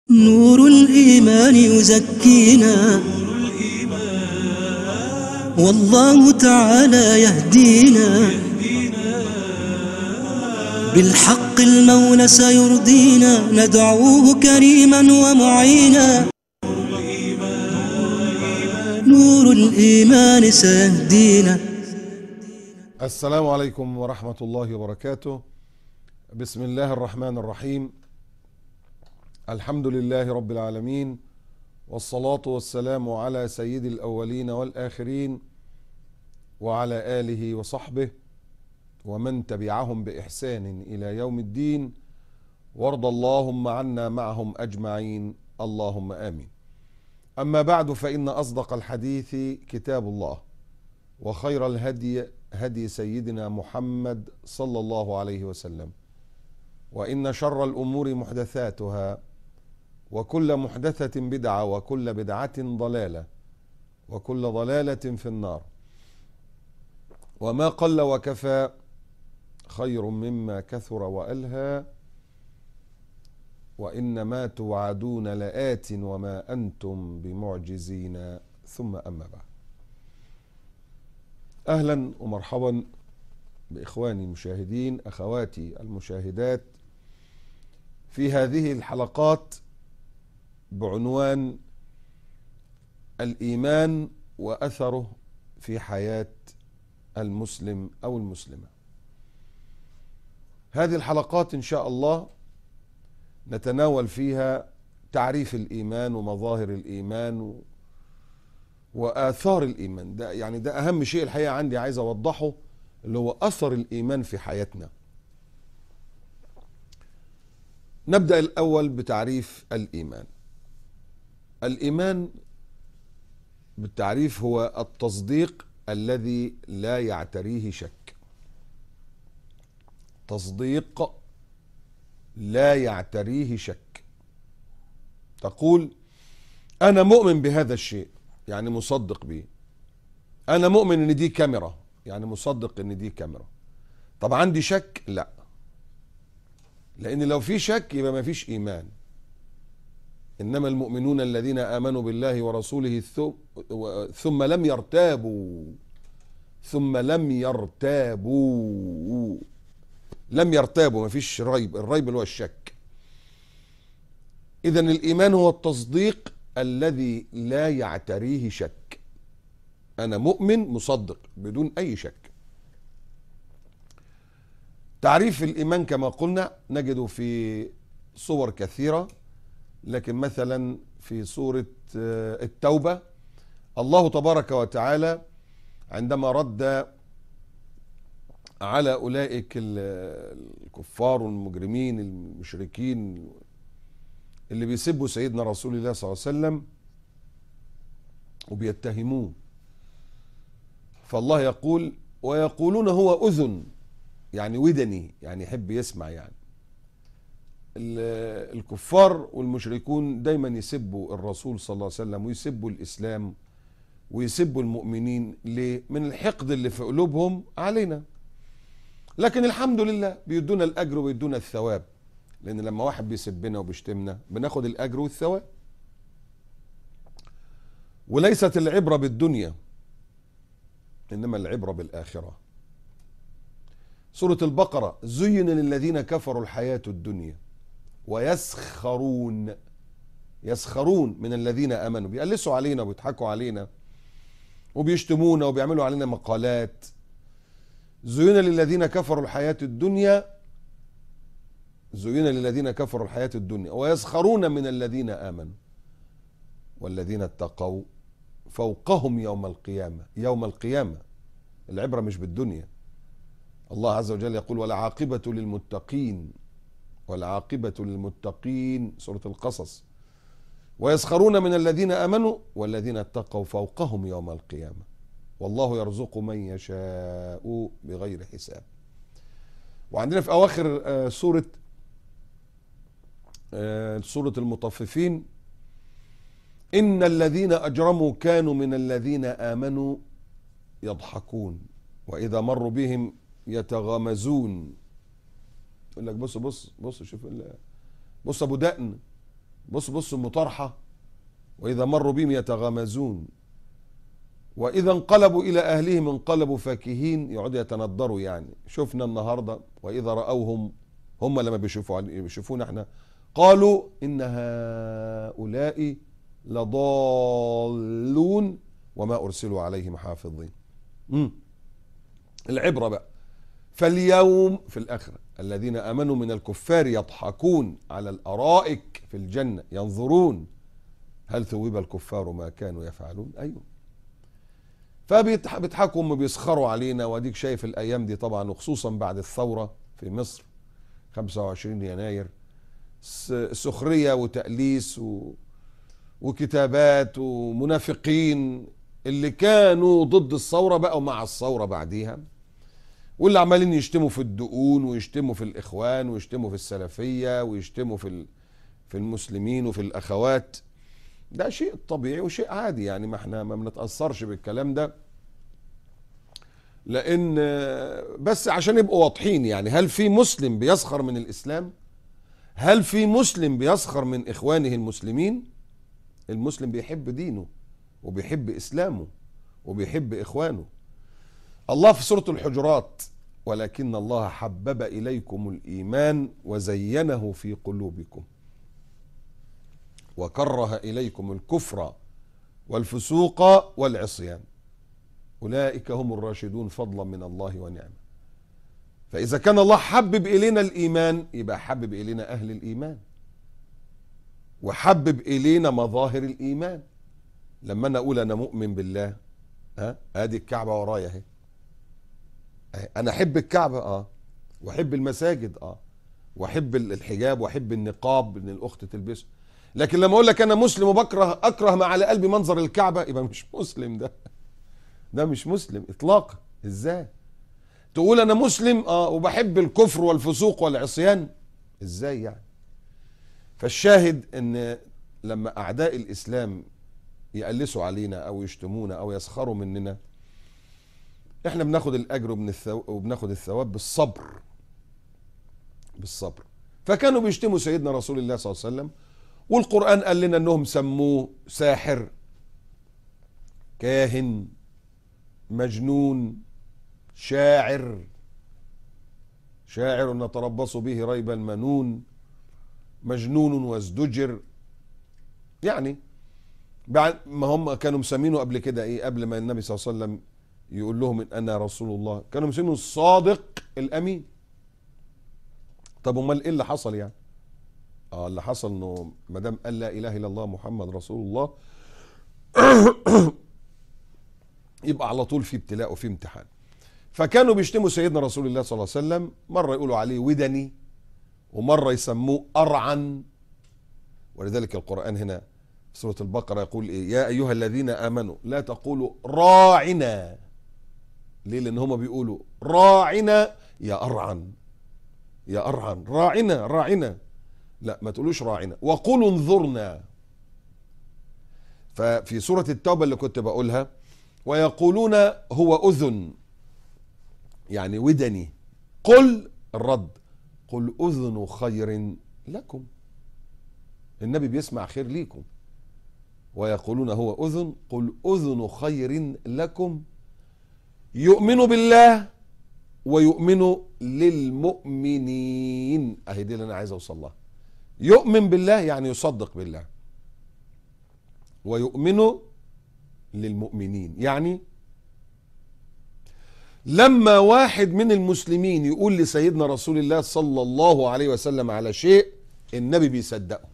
نور الإيمان يزكينا، والله تعالى يهدينا، بالحق المولى سيرضينا، ندعوه كريما ومعينا. نور الإيمان سيهدينا. السلام عليكم ورحمة الله وبركاته. بسم الله الرحمن الرحيم. الحمد لله رب العالمين، والصلاة والسلام على سيد الأولين والآخرين، وعلى آله وصحبه ومن تبعهم بإحسان إلى يوم الدين، وارض اللهم عنا معهم أجمعين، اللهم آمين. أما بعد، فإن أصدق الحديث كتاب الله، وخير الهدي هدي سيدنا محمد صلى الله عليه وسلم، وإن شر الأمور محدثاتها، وكل محدثة بدعة، وكل بدعة ضلالة، وكل ضلالة في النار. وما قل وكفى خير مما كثر وألهى، وإنما توعدون لآت وما أنتم بمعجزين. ثم أما بعد، أهلا ومرحبا بإخواني المشاهدين، أخواتي المشاهدات، في هذه الحلقات بعنوان الإيمان وأثره في حياة المسلم أو المسلمة. هذه الحلقات إن شاء الله نتناول فيها تعريف الإيمان ومظاهر الإيمان وآثار الإيمان. ده أهم شيء الحقيقة عندي عايز أوضحه، اللي هو أثر الإيمان في حياتنا. نبدأ الأول بتعريف الإيمان. الإيمان بالتعريف هو التصديق الذي لا يعتريه شك. تصديق لا يعتريه شك. تقول أنا مؤمن بهذا الشيء، يعني مصدق به. أنا مؤمن إن دي كاميرا، يعني مصدق إن دي كاميرا. طب عندي شك؟ لا، لأن لو في شك يبقى ما فيش إيمان. إنما المؤمنون الذين آمنوا بالله ورسوله ثم لم يرتابوا. لم يرتابوا، ما فيش ريب. الريب اللي هو الشك. إذن الإيمان هو التصديق الذي لا يعتريه شك. أنا مؤمن مصدق بدون أي شك. تعريف الإيمان كما قلنا نجده في صور كثيرة، لكن مثلا في سورة التوبة الله تبارك وتعالى عندما رد على أولئك الكفار والمجرمين المشركين اللي بيسبوا سيدنا رسول الله صلى الله عليه وسلم وبيتهموه، فالله يقول ويقولون هو أذن، يعني ودني، يعني يحب يسمع. يعني الكفار والمشركون دايما يسبوا الرسول صلى الله عليه وسلم، ويسبوا الإسلام، ويسبوا المؤمنين. ليه؟ من الحقد اللي في قلوبهم علينا. لكن الحمد لله بيدونا الأجر وبيدونا الثواب، لأن لما واحد بيسبنا وبيشتمنا بناخد الأجر والثواب. وليست العبرة بالدنيا، إنما العبرة بالآخرة. سورة البقرة زين للذين كفروا الحياة الدنيا ويسخرون من الذين آمنوا. بيقلسوا علينا وبيضحكوا علينا وبيشتمونا وبيعملوا علينا مقالات. زين للذين كفروا الحياة الدنيا ويسخرون من الذين آمنوا والذين اتقوا فوقهم يوم القيامة. العبرة مش بالدنيا. الله عز وجل يقول والعاقبة للمتقين، سورة القصص. ويسخرون من الذين آمنوا والذين اتقوا فوقهم يوم القيامة، والله يرزق من يشاء بغير حساب. وعندنا في أواخر سورة المطففين إن الذين أجرموا كانوا من الذين آمنوا يضحكون وإذا مروا بهم يتغامزون. يقول لك بص شوف بص ابو دقن بص المطارحة، وإذا مروا بهم يتغامزون وإذا انقلبوا إلى أهلهم انقلبوا فاكهين، يقعدوا يتندروا. يعني شفنا النهاردة وإذا رأوهم، هم لما بيشوفونا احنا قالوا إن هؤلاء لضالون وما أرسلوا عليهم حافظين. العبرة بقى فاليوم في الآخرة الذين آمنوا من الكفار يضحكون على الأرائك في الجنة ينظرون هل ثوب الكفار ما كانوا يفعلون. أيوه، فبيضحكوا وبيسخروا علينا. واديك شايف الأيام دي طبعا، وخصوصا بعد الثورة في مصر 25 يناير، سخرية وتأليس وكتابات ومنافقين اللي كانوا ضد الثورة بقوا مع الثورة بعديها، واللي عمالين يشتموا في الدقون ويشتموا في الإخوان ويشتموا في السلفية ويشتموا في المسلمين وفي الأخوات. ده شيء طبيعي وشيء عادي، يعني ما احنا ما بنتأثرش بالكلام ده، لأن بس عشان يبقوا واضحين. يعني هل في مسلم بيسخر من الإسلام؟ هل في مسلم بيسخر من إخوانه المسلمين؟ المسلم بيحب دينه وبيحب إسلامه وبيحب إخوانه. الله في سورة الحجرات ولكن الله حبب إليكم الإيمان وزينه في قلوبكم وكره إليكم الكفر والفسوق والعصيان أولئك هم الراشدون فضلا من الله ونعمة. فإذا كان الله حبب إلينا الإيمان يبقى حبب إلينا أهل الإيمان وحبب إلينا مظاهر الإيمان. لما أنا أقول أنا مؤمن بالله، ادي الكعبة ورايا اهي، أنا أحب الكعبة وأحب المساجد وأحب الحجاب وأحب النقاب إن الأخت تلبسه. لكن لما أقول لك أنا مسلم أكره ما على قلبي منظر الكعبة، يبقى مش مسلم. ده مش مسلم إطلاقا. إزاي تقول أنا مسلم وبحب الكفر والفسوق والعصيان؟ إزاي يعني؟ فالشاهد إن لما أعداء الإسلام يقلسوا علينا أو يشتمونا أو يسخروا مننا، إحنا بناخد الأجر وبناخد الثواب بالصبر. فكانوا بيشتموا سيدنا رسول الله صلى الله عليه وسلم، والقرآن قال لنا أنهم سموه ساحر، كاهن، مجنون، شاعر نتربص به ريب المنون، مجنون وازدجر. يعني بعد ما هم كانوا مسمينه قبل كده ايه، قبل ما النبي صلى الله عليه وسلم يقول لهم ان انا رسول الله، كانوا مسمينه الصادق الامين. طب امال ايه اللي حصل يعني؟ اللي حصل انه ما دام قال لا اله الا الله محمد رسول الله يبقى على طول في ابتلاء وفي امتحان. فكانوا بيشتموا سيدنا رسول الله صلى الله عليه وسلم، مرة يقولوا عليه ودني ومرة يسموه أرعن. ولذلك القرآن هنا في سورة البقرة يقول إيه؟ يا أيها الذين آمنوا لا تقولوا راعنا. ليه؟ لأن هم بيقولوا راعنا يا أرعن، يا أرعن، راعنا. لا، ما تقولوش راعنا، وقولوا انظرنا. ففي سورة التوبة اللي كنت بقولها ويقولون هو أذن، يعني ودني. قل الرد، قل أذن خير لكم، النبي بيسمع خير ليكم. ويقولون هو أذن، قل أذن خير لكم يؤمن بالله ويؤمن للمؤمنين. اهي دي اللي انا عايز اوصل لها. يؤمن بالله يعني يصدق بالله، ويؤمن للمؤمنين يعني لما واحد من المسلمين يقول لسيدنا رسول الله صلى الله عليه وسلم على شيء، النبي بيصدقه،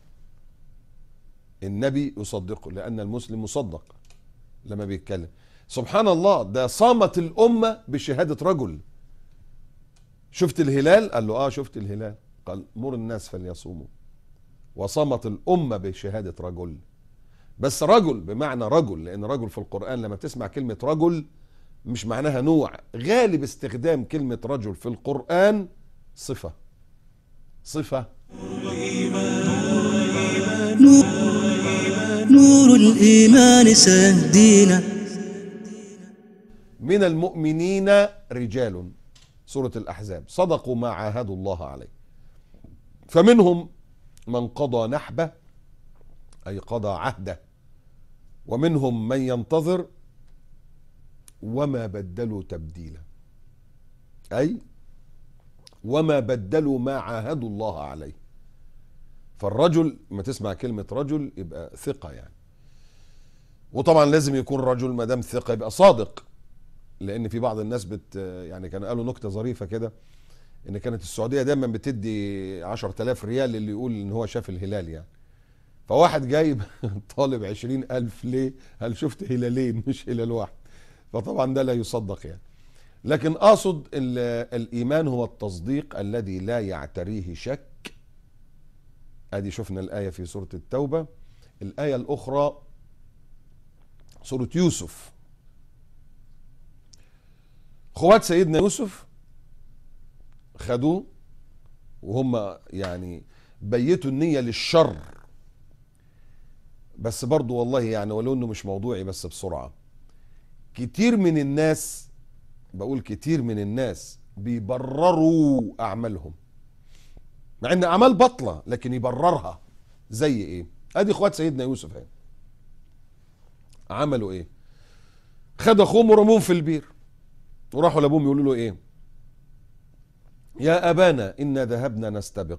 النبي يصدقه، لأن المسلم مصدق لما بيتكلم. سبحان الله، ده صامت الأمة بشهادة رجل. شفت الهلال؟ قال له شفت الهلال. قال مر الناس فليصوموا. وصامت الأمة بشهادة رجل. بس رجل بمعنى رجل، لأن رجل في القرآن لما تسمع كلمة رجل مش معناها نوع، غالب استخدام كلمة رجل في القرآن صفة. نور الإيمان سيهدينا. من المؤمنين رجال، سورة الأحزاب، صدقوا ما عاهدوا الله عليه، فمنهم من قضى نحبه أي قضى عهده، ومنهم من ينتظر وما بدلوا تبديلا، أي وما بدلوا ما عاهدوا الله عليه. فالرجل ما تسمع كلمة رجل يبقى ثقة يعني، وطبعا لازم يكون رجل ما دام ثقة يبقى صادق، لأن في بعض الناس يعني كانوا قالوا نكتة ظريفة كده، إن كانت السعودية دايما بتدي 10,000 ريال للي يقول إن هو شاف الهلال يعني. فواحد جايب طالب 20,000 ليه؟ هل شفت هلالين مش هلال واحد؟ فطبعا ده لا يصدق يعني. لكن أقصد الإيمان هو التصديق الذي لا يعتريه شك. أدي شفنا الآية في سورة التوبة. الآية الأخرى سورة يوسف. اخوات سيدنا يوسف خدوه وهم يعني بيتوا النية للشر، بس برضو والله يعني ولو انه مش موضوعي بس بسرعة، كتير من الناس، بقول كتير من الناس بيبرروا اعمالهم مع ان اعمال بطلة، لكن يبررها. زي ايه؟ ادي اخوات سيدنا يوسف اهي عملوا ايه؟ خد اخوهم ورموهم في البير، وراحوا لابوهم يقولوا له ايه؟ يا ابانا انا ذهبنا نستبق،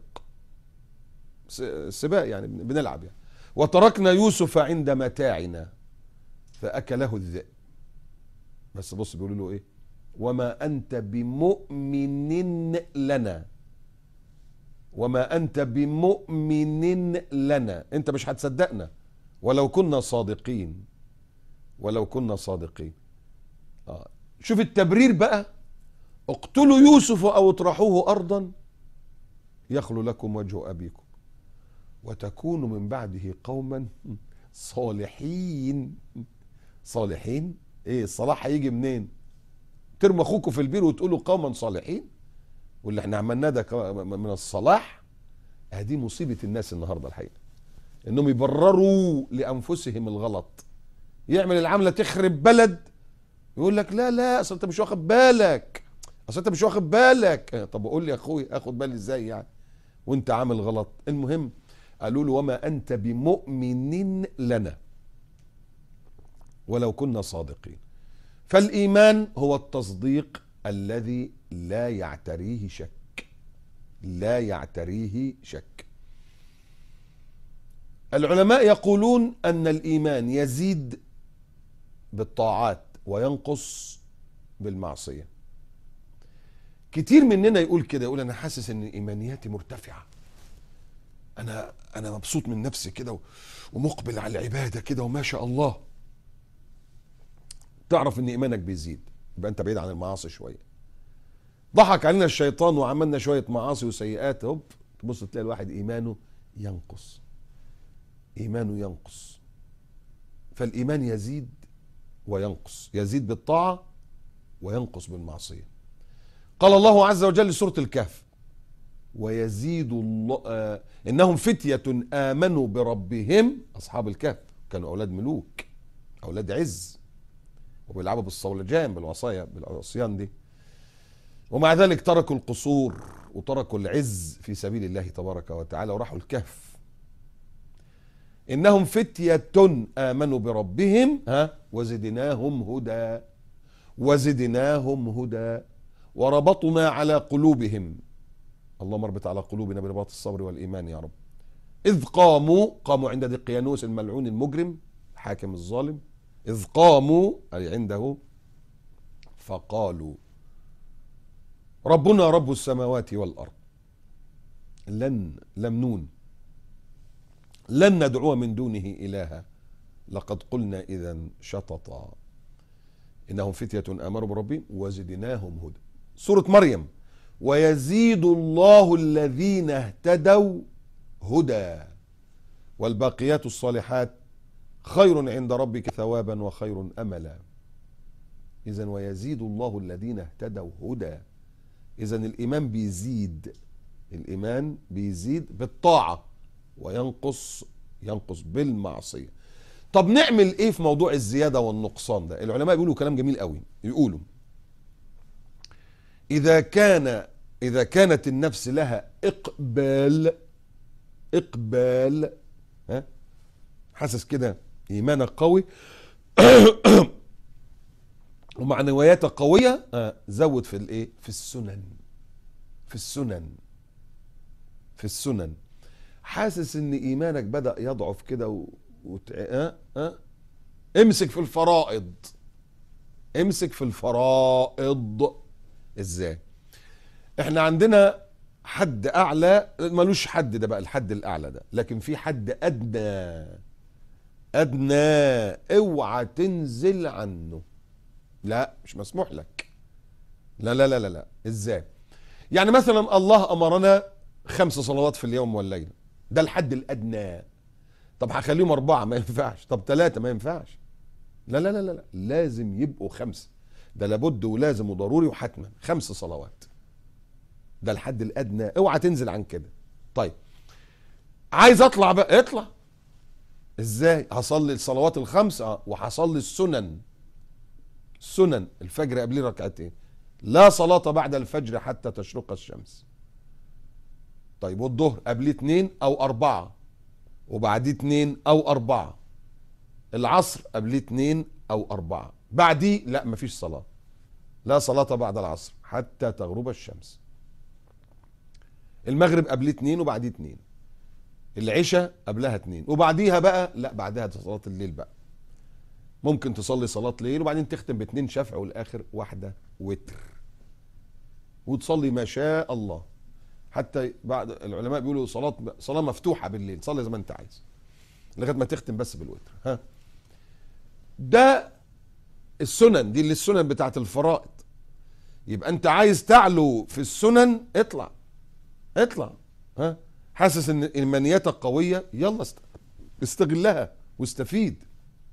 سباق يعني بنلعب يعني، وتركنا يوسف عند متاعنا فاكله الذئب. بس بص بيقولوا له ايه؟ وما انت بمؤمن لنا، وما انت بمؤمن لنا، انت مش هتصدقنا ولو كنا صادقين، ولو كنا صادقين. شوف التبرير بقى، اقتلوا يوسف او اطرحوه ارضا يخلو لكم وجه ابيكم وتكونوا من بعده قوما صالحين. صالحين ايه؟ الصلاح هيجي منين؟ ترموا اخوكم في البير وتقولوا قوما صالحين؟ واللي احنا عملناه ده من الصلاح؟ دي مصيبة الناس النهاردة الحقيقة، انهم يبرروا لانفسهم الغلط. يعمل العملة تخرب بلد يقول لك لا لا اصل انت مش واخد بالك، اصل انت مش واخد بالك. طب قول لي يا اخوي اخد بالي ازاي يعني وانت عامل غلط؟ المهم قالوا له وما انت بمؤمن لنا ولو كنا صادقين. فالايمان هو التصديق الذي لا يعتريه شك، لا يعتريه شك. العلماء يقولون ان الايمان يزيد بالطاعات وينقص بالمعصية. كتير مننا يقول كده، يقول انا حاسس ان ايمانياتي مرتفعة، انا مبسوط من نفسي كده ومقبل على العبادة كده وما شاء الله. تعرف ان ايمانك بيزيد، يبقى انت بعيد عن المعاصي شوية. ضحك علينا الشيطان وعملنا شوية معاصي وسيئات، هوب تبص تلاقي الواحد ايمانه ينقص، ايمانه ينقص. فالايمان يزيد وينقص، يزيد بالطاعة وينقص بالمعصية. قال الله عز وجل سورة الكهف ويزيد الله إنهم فتية آمنوا بربهم. أصحاب الكهف كانوا أولاد ملوك، أولاد عز، وبيلعبوا بالصولجان بالعصيان دي، ومع ذلك تركوا القصور وتركوا العز في سبيل الله تبارك وتعالى وراحوا الكهف. إنهم فتية آمنوا بربهم وزدناهم هدى، وزدناهم هدى وربطنا على قلوبهم. اللهم اربط على قلوبنا برباط الصبر والإيمان يا رب. إذ قاموا عند دقيانوس الملعون المجرم حاكم الظالم، إذ قاموا أي عنده فقالوا ربنا رب السماوات والأرض لم نون لن ندعو من دونه إلها لقد قلنا إذا شططا إنهم فتية آمنوا بربهم وزدناهم هدى. سورة مريم ويزيد الله الذين اهتدوا هدى والباقيات الصالحات خير عند ربك ثوابا وخير أملا. إذن ويزيد الله الذين اهتدوا هدى. إذن الإيمان بيزيد، الإيمان بيزيد بالطاعة وينقص بالمعصية. طب نعمل ايه في موضوع الزيادة والنقصان ده؟ العلماء بيقولوا كلام جميل قوي، يقولوا إذا كانت النفس لها إقبال حاسس كده ايمانك قوي ومعنوياتك قويه، زود في الايه، في السنن، في السنن، في السنن. حاسس ان ايمانك بدأ يضعف كده امسك في الفرائض، امسك في الفرائض. ازاي؟ احنا عندنا حد اعلى ملوش حد، ده بقى الحد الاعلى ده، لكن في حد ادنى، ادنى اوعى تنزل عنه، لا مش مسموح لك، لا لا لا لا لا. ازاي؟ يعني مثلا الله امرنا 5 صلوات في اليوم والليله، ده الحد الادنى. طب هخليهم 4 ما ينفعش، طب 3 ما ينفعش، لا لا لا لا، لازم يبقوا 5، ده لابد ولازم وضروري وحتما 5 صلوات، ده الحد الادنى، اوعى تنزل عن كده. طيب عايز اطلع بقى، اطلع. ازاي؟ هصلي الصلوات ال5 وهصلي السنن، السنن الفجر قبليه ركعتين، لا صلاة بعد الفجر حتى تشرق الشمس. طيب والظهر قبليه 2 أو 4 وبعديه 2 أو 4، العصر قبليه 2 أو 4، بعديه لا مفيش صلاة، لا صلاة بعد العصر حتى تغرب الشمس. المغرب قبليه 2 وبعديه 2، العشاء قبلها 2 وبعديها بقى لا، بعدها صلاة الليل بقى، ممكن تصلي صلاة ليل وبعدين تختم ب2 شفع والاخر 1 وتر، وتصلي ما شاء الله. حتى بعد العلماء بيقولوا صلاة مفتوحة بالليل، صلي زي ما انت عايز لغاية ما تختم بس بالوتر. ده السنن دي، اللي السنن بتاعت الفرائض. يبقى انت عايز تعلو في السنن، اطلع، اطلع. حاسس ان ايمانياتك قوية، يلا استغلها واستفيد.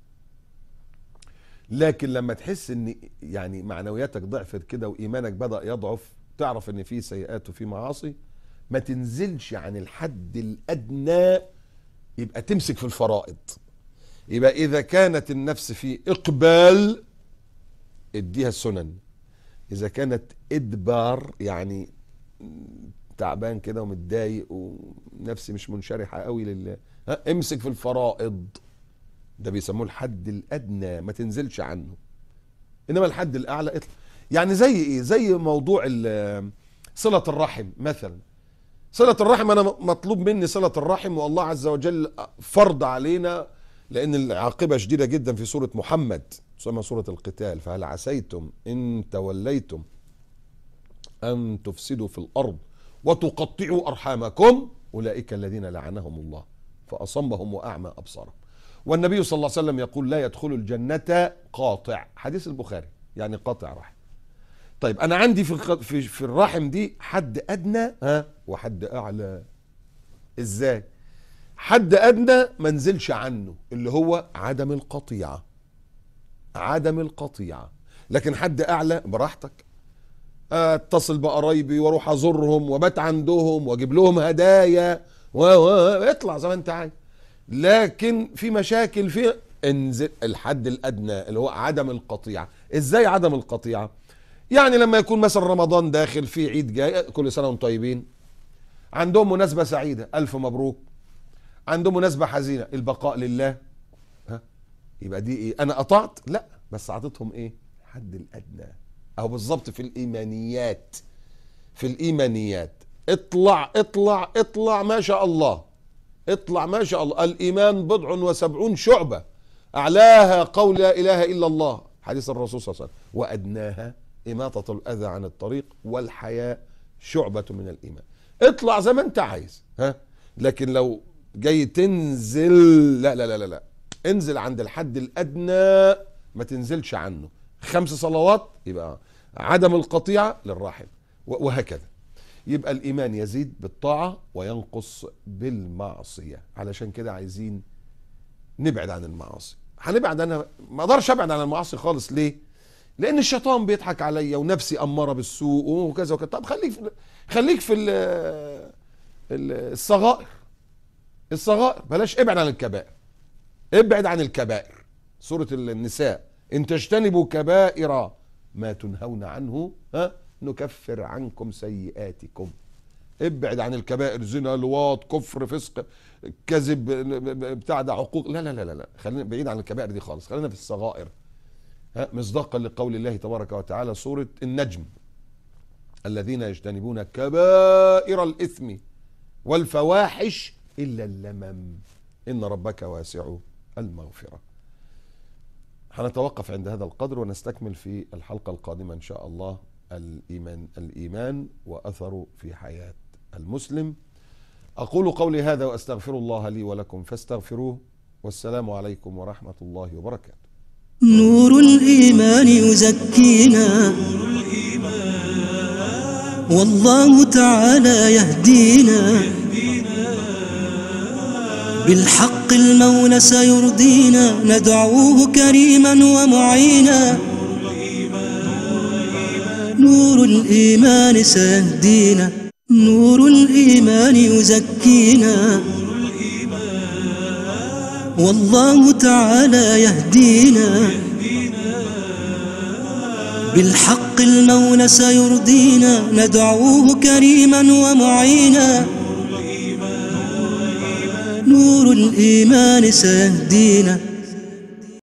لكن لما تحس ان يعني معنوياتك ضعفت كده وايمانك بدأ يضعف، تعرف ان في سيئات وفي معاصي، ما تنزلش عن الحد الادنى، يبقى تمسك في الفرائض. يبقى اذا كانت النفس في اقبال اديها السنن، اذا كانت ادبار يعني تعبان كده ومتضايق ونفسي مش منشرحة قوي لله، امسك في الفرائض، ده بيسموه الحد الادنى، ما تنزلش عنه. انما الحد الاعلى اطلع. يعني زي ايه؟ زي موضوع صلة الرحم مثلا. صلة الرحم انا مطلوب مني صلة الرحم، والله عز وجل فرض علينا، لان العاقبة شديدة جدا في سورة محمد، تسمى سورة القتال، فهل عسيتم ان توليتم ان تفسدوا في الارض وتقطعوا ارحامكم اولئك الذين لعنهم الله فاصمهم واعمى ابصارهم. والنبي صلى الله عليه وسلم يقول لا يدخل الجنة قاطع، حديث البخاري، يعني قاطع رحم. طيب انا عندي في الرحم دي حد ادنى وحد اعلى. ازاي؟ حد ادنى ما نزلش عنه، اللي هو عدم القطيعة، عدم القطيعة. لكن حد اعلى براحتك، اتصل بقرايبي واروح ازورهم وبات عندهم واجيب لهم هدايا اطلع زي ما انت عايز. لكن في مشاكل، في انزل الحد الادنى اللي هو عدم القطيعة. ازاي عدم القطيعة؟ يعني لما يكون مثلا رمضان داخل، في عيد جاي، كل سنة وانتم طيبين، عندهم مناسبة سعيدة الف مبروك، عندهم مناسبة حزينة البقاء لله، يبقى دي ايه؟ انا قطعت؟ لا، بس اعطيتهم ايه؟ الحد الادنى. اهو بالظبط في الايمانيات، في الايمانيات اطلع اطلع اطلع ما شاء الله، اطلع ما شاء الله. الايمان 70 شعبة، اعلاها قول لا اله الا الله، حديث الرسول صلى الله عليه وسلم، وادناها اماطة الاذى عن الطريق والحياء شعبة من الايمان. اطلع زي ما انت عايز، لكن لو جاي تنزل، لا لا لا لا, لا. انزل عند الحد الادنى، ما تنزلش عنه. 5 صلوات يبقى عدم القطيعة للراحم، وهكذا. يبقى الإيمان يزيد بالطاعة وينقص بالمعصية. علشان كده عايزين نبعد عن المعاصي. هنبعد عنها، ما اقدرش ابعد عن المعاصي خالص. ليه؟ لأن الشيطان بيضحك عليا ونفسي أمارة بالسوء وكذا وكذا. طب خليك في الصغائر، الصغائر بلاش، ابعد عن الكبائر، ابعد عن الكبائر. سورة النساء، إن تجتنبوا كبائر ما تنهون عنه نكفر عنكم سيئاتكم. ابعد عن الكبائر، زنا، لواط، كفر، فسق، كذب، بتاع ده، عقوق. لا لا لا لا، خلينا بعيد عن الكبائر دي خالص، خلينا في الصغائر. مصداقا لقول الله تبارك وتعالى سورة النجم: الذين يجتنبون كبائر الإثم والفواحش إلا اللمم إن ربك واسع المغفرة. هنتوقف عند هذا القدر ونستكمل في الحلقة القادمة إن شاء الله الإيمان وأثره في حياة المسلم. أقول قولي هذا وأستغفر الله لي ولكم فاستغفروه، والسلام عليكم ورحمة الله وبركاته. نور الإيمان يزكينا والله تعالى يهدينا، بالحق المولى سيرضينا، ندعوه كريما ومعينا. نور الإيمان سيهدينا، نور الإيمان يزكينا والله تعالى يهدينا، بالحق المولى سيرضينا، ندعوه كريما ومعينا. نور الإيمان سيهدينا.